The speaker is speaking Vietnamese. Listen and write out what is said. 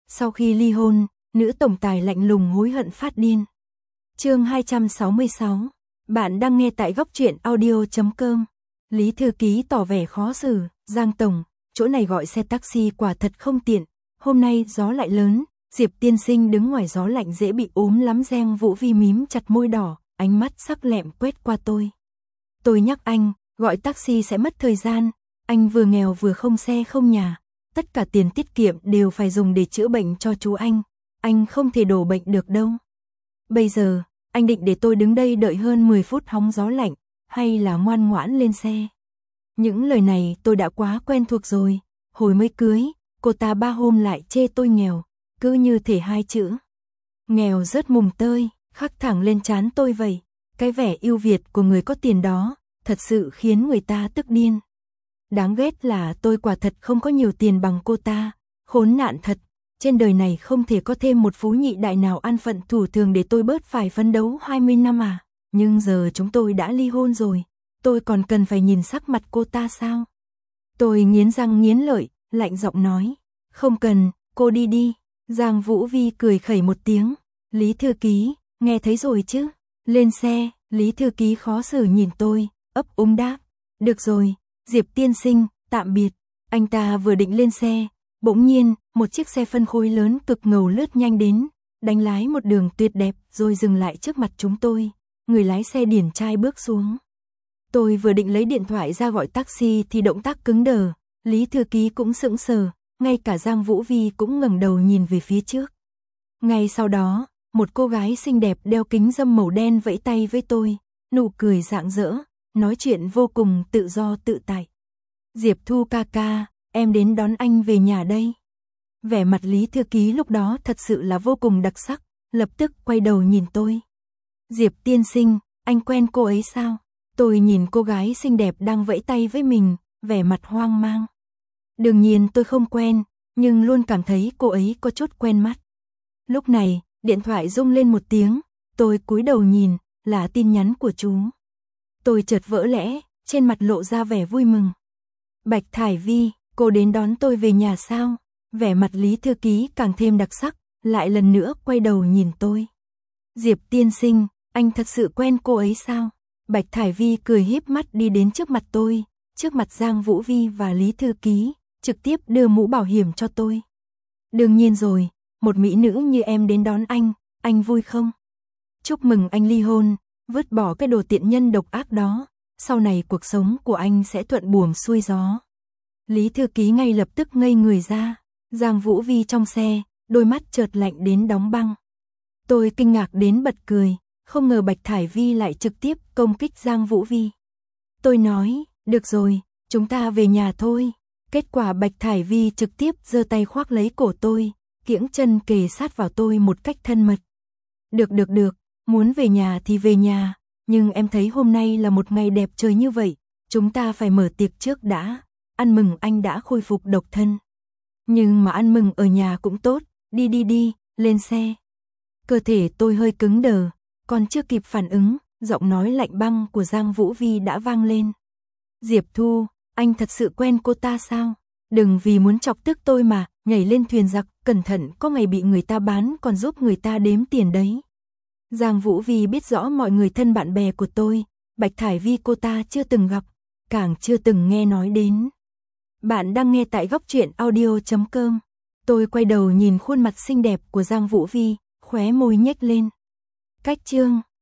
Sau khi ly hôn, nữ tổng tài lạnh lùng hối hận phát điên. Chương 266. Bạn đang nghe tại góc truyện audio.com. Lý thư ký tỏ vẻ khó xử, Giang tổng, chỗ này gọi xe taxi quả thật không tiện, hôm nay gió lại lớn, Diệp tiên sinh đứng ngoài gió lạnh dễ bị ốm lắm. Giang Vũ Vi mím chặt môi đỏ, ánh mắt sắc lẹm quét qua tôi. Tôi nhắc anh, gọi taxi sẽ mất thời gian, anh vừa nghèo vừa không xe không nhà, tất cả tiền tiết kiệm đều phải dùng để chữa bệnh cho chú anh không thể đổ bệnh được đâu. Bây giờ, anh định để tôi đứng đây đợi hơn 10 phút hóng gió lạnh, hay là ngoan ngoãn lên xe? Những lời này tôi đã quá quen thuộc rồi, hồi mới cưới, cô ta 3 hôm lại chê tôi nghèo, cứ như thể 2 chữ nghèo rớt mùng tơi, khắc thẳng lên trán tôi vậy. Cái vẻ ưu việt của người có tiền đó, thật sự khiến người ta tức điên. Đáng ghét là tôi quả thật không có nhiều tiền bằng cô ta, khốn nạn thật, trên đời này không thể có thêm một phú nhị đại nào an phận thủ thường để tôi bớt phải phấn đấu 20 năm à, nhưng giờ chúng tôi đã ly hôn rồi, tôi còn cần phải nhìn sắc mặt cô ta sao? Tôi nghiến răng nghiến lợi, lạnh giọng nói, không cần, cô đi đi. Giang Vũ Vi cười khẩy một tiếng, Lý thư ký, nghe thấy rồi chứ? Lên xe. Lý thư ký khó xử nhìn tôi, ấp úng đáp, được rồi, Diệp tiên sinh, tạm biệt. Anh ta vừa định lên xe, bỗng nhiên, một chiếc xe phân khối lớn cực ngầu lướt nhanh đến, đánh lái một đường tuyệt đẹp rồi dừng lại trước mặt chúng tôi. Người lái xe điển trai bước xuống. Tôi vừa định lấy điện thoại ra gọi taxi thì động tác cứng đờ, Lý thư ký cũng sững sờ, ngay cả Giang Vũ Vi cũng ngẩng đầu nhìn về phía trước. Ngay sau đó, một cô gái xinh đẹp đeo kính râm màu đen vẫy tay với tôi, nụ cười rạng rỡ, nói chuyện vô cùng tự do tự tại. Diệp Thu ca ca, em đến đón anh về nhà đây. Vẻ mặt Lý thư ký lúc đó thật sự là vô cùng đặc sắc, lập tức quay đầu nhìn tôi. Diệp tiên sinh, anh quen cô ấy sao? Tôi nhìn cô gái xinh đẹp đang vẫy tay với mình, vẻ mặt hoang mang. Đương nhiên tôi không quen, nhưng luôn cảm thấy cô ấy có chút quen mắt. Lúc này, điện thoại rung lên một tiếng, tôi cúi đầu nhìn, là tin nhắn của chú. Tôi chợt vỡ lẽ, trên mặt lộ ra vẻ vui mừng. Bạch Thải Vi, cô đến đón tôi về nhà sao? Vẻ mặt Lý thư ký càng thêm đặc sắc, lại lần nữa quay đầu nhìn tôi. Diệp tiên sinh, anh thật sự quen cô ấy sao? Bạch Thải Vi cười híp mắt đi đến trước mặt tôi, trước mặt Giang Vũ Vi và Lý thư ký, trực tiếp đưa mũ bảo hiểm cho tôi. Đương nhiên rồi, một mỹ nữ như em đến đón anh vui không? Chúc mừng anh ly hôn, vứt bỏ cái đồ tiện nhân độc ác đó, sau này cuộc sống của anh sẽ thuận buồm xuôi gió. Lý thư ký ngay lập tức ngây người ra, Giang Vũ Vi trong xe, đôi mắt chợt lạnh đến đóng băng. Tôi kinh ngạc đến bật cười, không ngờ Bạch Thải Vi lại trực tiếp công kích Giang Vũ Vi. Tôi nói, được rồi, chúng ta về nhà thôi. Kết quả Bạch Thải Vi trực tiếp giơ tay khoác lấy cổ tôi, kiễng chân kề sát vào tôi một cách thân mật. Được, muốn về nhà thì về nhà, nhưng em thấy hôm nay là một ngày đẹp trời như vậy, chúng ta phải mở tiệc trước đã, ăn mừng anh đã khôi phục độc thân. Nhưng mà ăn mừng ở nhà cũng tốt, đi, lên xe. Cơ thể tôi hơi cứng đờ, còn chưa kịp phản ứng, giọng nói lạnh băng của Giang Vũ Vi đã vang lên. Diệp Thu, anh thật sự quen cô ta sao? Đừng vì muốn chọc tức tôi mà nhảy lên thuyền giặc, cẩn thận có ngày bị người ta bán còn giúp người ta đếm tiền đấy. Giang Vũ Vi biết rõ mọi người thân bạn bè của tôi, Bạch Thải Vi cô ta chưa từng gặp, càng chưa từng nghe nói đến. Bạn đang nghe tại góc truyện audio.com. Tôi quay đầu nhìn khuôn mặt xinh đẹp của Giang Vũ Vi, khóe môi nhếch lên. Cách chương